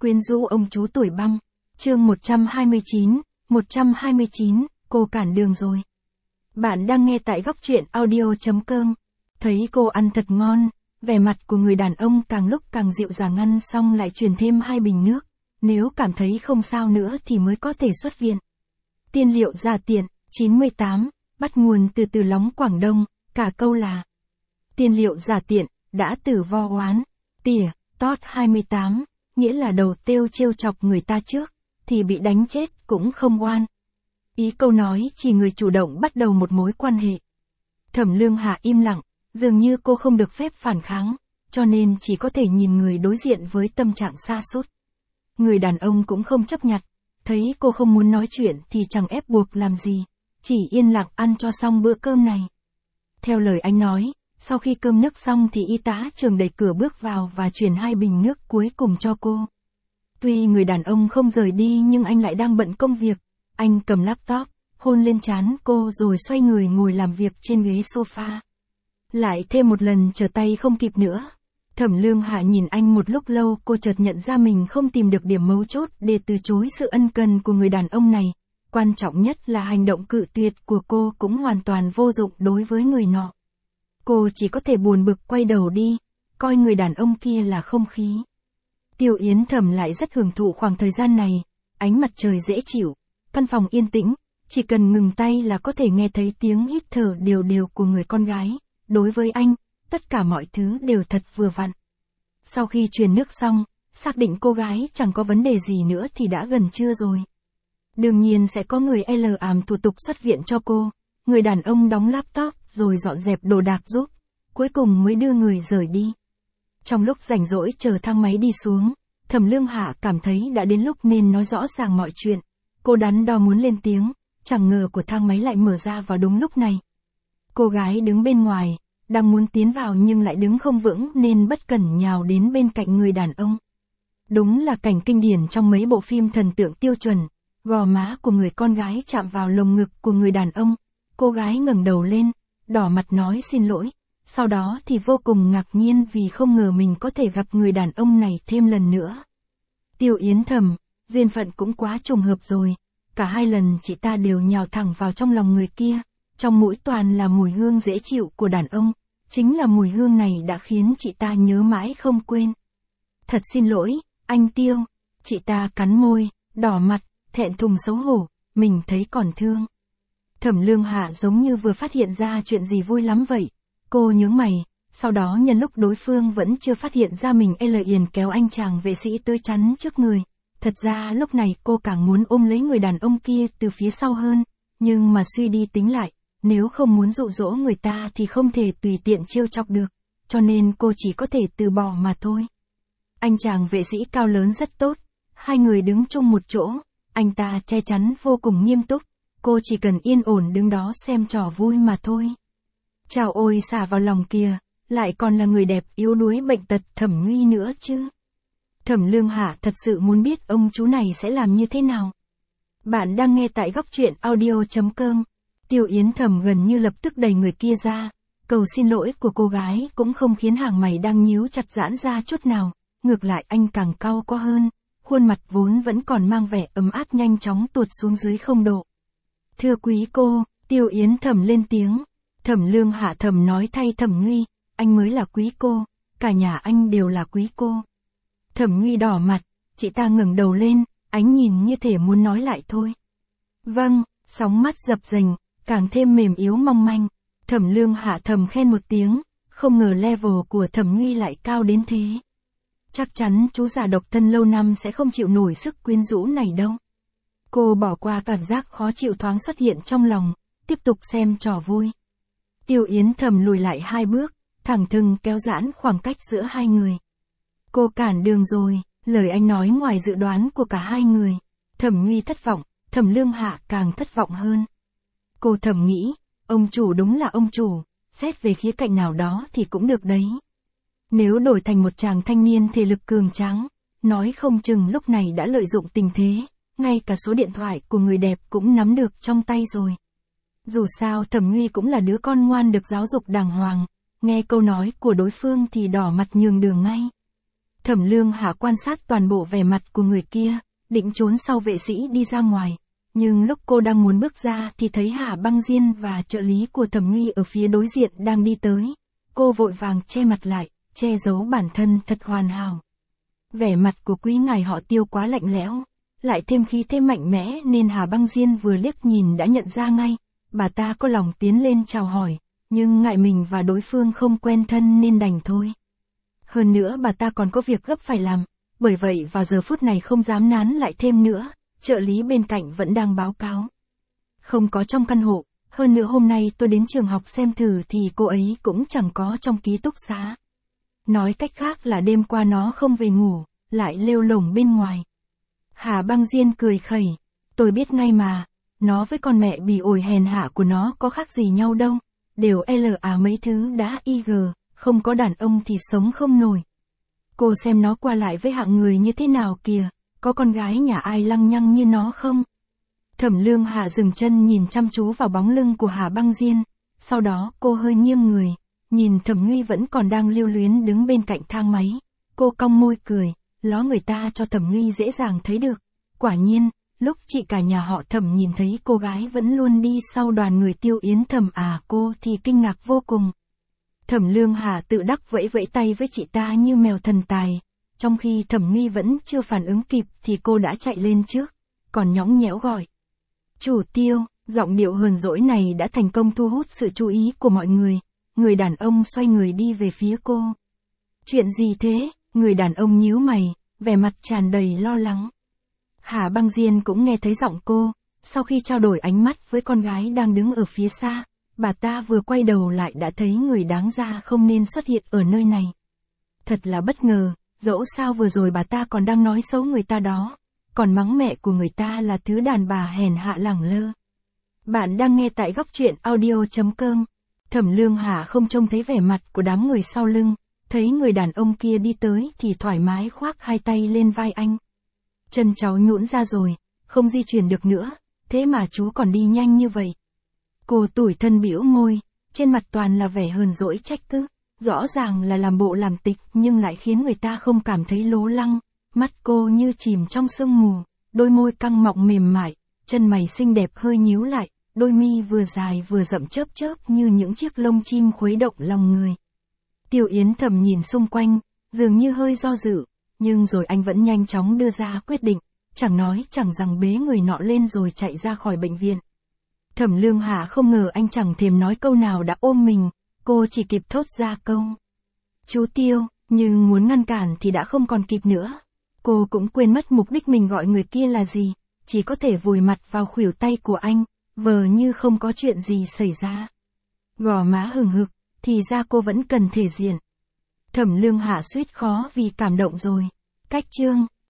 quyến rũ ông chú tuổi băng. Chương 129, cô cản đường rồi. Bạn đang nghe tại góc truyện audio.com. Thấy cô ăn thật ngon, vẻ mặt của người đàn ông càng lúc càng dịu dàng, ăn xong lại truyền thêm 2 bình nước. Nếu cảm thấy không sao nữa thì mới có thể xuất viện. Tiên liệu giả tiện, 98, bắt nguồn từ từ lóng Quảng Đông, cả câu là tiên liệu giả tiện, đã tử vo oán, tỉa, tót 28, nghĩa là đầu têu trêu chọc người ta trước, thì bị đánh chết cũng không oan. Ý câu nói chỉ người chủ động bắt đầu một mối quan hệ. Thẩm Lương Hạ im lặng, dường như cô không được phép phản kháng, cho nên chỉ có thể nhìn người đối diện với tâm trạng sa sút. Người đàn ông cũng không chấp nhặt, thấy cô không muốn nói chuyện thì chẳng ép buộc làm gì, chỉ yên lặng ăn cho xong bữa cơm này. Theo lời anh nói, sau khi cơm nước xong thì y tá trưởng đẩy cửa bước vào và chuyển 2 bình nước cuối cùng cho cô. Tuy người đàn ông không rời đi nhưng anh lại đang bận công việc. Anh cầm laptop, hôn lên trán cô rồi xoay người ngồi làm việc trên ghế sofa. Lại thêm một lần trở tay không kịp nữa. Thẩm Lương Hạ nhìn anh một lúc lâu, cô chợt nhận ra mình không tìm được điểm mấu chốt để từ chối sự ân cần của người đàn ông này. Quan trọng nhất là hành động cự tuyệt của cô cũng hoàn toàn vô dụng đối với người nọ. Cô chỉ có thể buồn bực quay đầu đi, coi người đàn ông kia là không khí. Tiêu Yến Thầm lại rất hưởng thụ khoảng thời gian này, ánh mặt trời dễ chịu, căn phòng yên tĩnh, chỉ cần ngừng tay là có thể nghe thấy tiếng hít thở đều đều của người con gái. Đối với anh, tất cả mọi thứ đều thật vừa vặn. Sau khi truyền nước xong, xác định cô gái chẳng có vấn đề gì nữa thì đã gần trưa rồi. Đương nhiên sẽ có người làm thủ tục xuất viện cho cô. Người đàn ông đóng laptop rồi dọn dẹp đồ đạc giúp, cuối cùng mới đưa người rời đi. Trong lúc rảnh rỗi chờ thang máy đi xuống, Thẩm Lương Hạ cảm thấy đã đến lúc nên nói rõ ràng mọi chuyện. Cô đắn đo muốn lên tiếng, chẳng ngờ của thang máy lại mở ra vào đúng lúc này. Cô gái đứng bên ngoài, đang muốn tiến vào nhưng lại đứng không vững nên bất cẩn nhào đến bên cạnh người đàn ông. Đúng là cảnh kinh điển trong mấy bộ phim thần tượng tiêu chuẩn, gò má của người con gái chạm vào lồng ngực của người đàn ông. Cô gái ngẩng đầu lên, đỏ mặt nói xin lỗi, sau đó thì vô cùng ngạc nhiên vì không ngờ mình có thể gặp người đàn ông này thêm lần nữa. Tiêu Yến Thầm, duyên phận cũng quá trùng hợp rồi, cả 2 lần chị ta đều nhào thẳng vào trong lòng người kia, trong mũi toàn là mùi hương dễ chịu của đàn ông, chính là mùi hương này đã khiến chị ta nhớ mãi không quên. Thật xin lỗi, anh Tiêu, chị ta cắn môi, đỏ mặt, thẹn thùng xấu hổ, mình thấy còn thương. Thẩm Lương Hạ giống như vừa phát hiện ra chuyện gì vui lắm vậy. Cô nhướng mày, sau đó nhân lúc đối phương vẫn chưa phát hiện ra mình liền kéo anh chàng vệ sĩ tới chắn trước người. Thật ra lúc này cô càng muốn ôm lấy người đàn ông kia từ phía sau hơn, nhưng mà suy đi tính lại, nếu không muốn dụ dỗ người ta thì không thể tùy tiện trêu chọc được, cho nên cô chỉ có thể từ bỏ mà thôi. Anh chàng vệ sĩ cao lớn rất tốt, 2 người đứng chung một chỗ, anh ta che chắn vô cùng nghiêm túc. Cô chỉ cần yên ổn đứng đó xem trò vui mà thôi. Chào ôi xả vào lòng kìa, lại còn là người đẹp yếu đuối bệnh tật Thẩm Nguy nữa chứ. Thẩm Lương Hạ thật sự muốn biết ông chú này sẽ làm như thế nào. Bạn đang nghe tại góc truyện audio.com. Tiêu Yến Thầm gần như lập tức đẩy người kia ra. Cầu xin lỗi của cô gái cũng không khiến hàng mày đang nhíu chặt giãn ra chút nào. Ngược lại anh càng cau có hơn. Khuôn mặt vốn vẫn còn mang vẻ ấm áp nhanh chóng tuột xuống dưới 0 độ. Thưa quý cô, Tiêu Yến Thầm lên tiếng. Thẩm Lương Hạ thầm nói thay Thẩm Nguy, anh mới là quý cô, cả nhà anh đều là quý cô. Thẩm Nguy đỏ mặt, chị ta ngẩng đầu lên, ánh nhìn như thể muốn nói lại thôi. Vâng, sóng mắt dập dềnh, càng thêm mềm yếu mong manh. Thẩm Lương Hạ thầm khen một tiếng, không ngờ level của Thẩm Nguy lại cao đến thế. Chắc chắn chú già độc thân lâu năm sẽ không chịu nổi sức quyến rũ này đâu. Cô bỏ qua cảm giác khó chịu thoáng xuất hiện trong lòng, tiếp tục xem trò vui. Tiêu Yến Thầm lùi lại 2 bước, thẳng thừng kéo giãn khoảng cách giữa 2 người. Cô cản đường rồi, lời anh nói ngoài dự đoán của cả 2 người. Thẩm Nguy thất vọng, Thẩm Lương Hạ càng thất vọng hơn. Cô thầm nghĩ, ông chủ đúng là ông chủ, xét về khía cạnh nào đó thì cũng được đấy. Nếu đổi thành một chàng thanh niên thể lực cường tráng, nói không chừng lúc này đã lợi dụng tình thế, ngay cả số điện thoại của người đẹp cũng nắm được trong tay rồi. Dù sao Thẩm Nguy cũng là đứa con ngoan được giáo dục đàng hoàng, nghe câu nói của đối phương thì đỏ mặt nhường đường ngay. Thẩm Lương Hà quan sát toàn bộ vẻ mặt của người kia, định trốn sau vệ sĩ đi ra ngoài. Nhưng lúc cô đang muốn bước ra thì thấy Hà Băng Diên và trợ lý của Thẩm Nguy ở phía đối diện đang đi tới. Cô vội vàng che mặt lại, che giấu bản thân thật hoàn hảo. Vẻ mặt của quý ngài họ Tiêu quá lạnh lẽo, lại thêm khí thế mạnh mẽ nên Hà Băng Diên vừa liếc nhìn đã nhận ra ngay. Bà ta có lòng tiến lên chào hỏi, nhưng ngại mình và đối phương không quen thân nên đành thôi. Hơn nữa bà ta còn có việc gấp phải làm, bởi vậy vào giờ phút này không dám nán lại thêm nữa, trợ lý bên cạnh vẫn đang báo cáo. Không có trong căn hộ, hơn nữa hôm nay tôi đến trường học xem thử thì cô ấy cũng chẳng có trong ký túc xá. Nói cách khác là đêm qua nó không về ngủ, lại lêu lổng bên ngoài. Hà Băng Diên cười khẩy, tôi biết ngay mà, nó với con mẹ bỉ ổi hèn hạ của nó có khác gì nhau đâu, đều LA mấy thứ đã IG, không có đàn ông thì sống không nổi. Cô xem nó qua lại với hạng người như thế nào kìa, có con gái nhà ai lăng nhăng như nó không? Thẩm Lương Hà dừng chân nhìn chăm chú vào bóng lưng của Hà Băng Diên, sau đó cô hơi nghiêng người, nhìn Thẩm Nguy vẫn còn đang lưu luyến đứng bên cạnh thang máy. Cô cong môi cười, ló người ta cho Thẩm Nguy dễ dàng thấy được. Quả nhiên, lúc chị cả nhà họ Thẩm nhìn thấy cô gái vẫn luôn đi sau đoàn người Tiêu Yến Thẩm cô thì kinh ngạc vô cùng. Thẩm Lương Hà tự đắc vẫy vẫy tay với chị ta như mèo thần tài, trong khi Thẩm Nguy vẫn chưa phản ứng kịp thì cô đã chạy lên trước, còn nhõng nhẽo gọi. Chủ Tiêu, giọng điệu hờn dỗi này đã thành công thu hút sự chú ý của mọi người. Người đàn ông xoay người đi về phía cô. Chuyện gì thế? Người đàn ông nhíu mày, vẻ mặt tràn đầy lo lắng. Hà Băng Diên cũng nghe thấy giọng cô, sau khi trao đổi ánh mắt với con gái đang đứng ở phía xa, bà ta vừa quay đầu lại đã thấy người đáng ra không nên xuất hiện ở nơi này. Thật là bất ngờ, dẫu sao vừa rồi bà ta còn đang nói xấu người ta đó, còn mắng mẹ của người ta là thứ đàn bà hèn hạ lẳng lơ. Bạn đang nghe tại góc truyện audio.com. Thẩm Lương Hà không trông thấy vẻ mặt của đám người sau lưng, thấy người đàn ông kia đi tới thì thoải mái khoác hai tay lên vai anh. Chân cháu nhũn ra rồi, không di chuyển được nữa, thế mà chú còn đi nhanh như vậy. Cô tủi thân bĩu môi, trên mặt toàn là vẻ hờn dỗi trách cứ, rõ ràng là làm bộ làm tịch nhưng lại khiến người ta không cảm thấy lố lăng. Mắt cô như chìm trong sương mù, đôi môi căng mọng mềm mại, chân mày xinh đẹp hơi nhíu lại, đôi mi vừa dài vừa rậm chớp chớp như những chiếc lông chim khuấy động lòng người. Tiêu Yến Thẩm nhìn xung quanh, dường như hơi do dự, nhưng rồi anh vẫn nhanh chóng đưa ra quyết định, chẳng nói chẳng rằng bế người nọ lên rồi chạy ra khỏi bệnh viện. Thẩm Lương Hà không ngờ anh chẳng thèm nói câu nào đã ôm mình, cô chỉ kịp thốt ra câu. Chú Tiêu, nhưng muốn ngăn cản thì đã không còn kịp nữa. Cô cũng quên mất mục đích mình gọi người kia là gì, chỉ có thể vùi mặt vào khuỷu tay của anh, vờ như không có chuyện gì xảy ra. Gò má hừng hực, thì ra cô vẫn cần thể diện. Thẩm Lương Hạ suýt khó vì cảm động rồi. Cách chương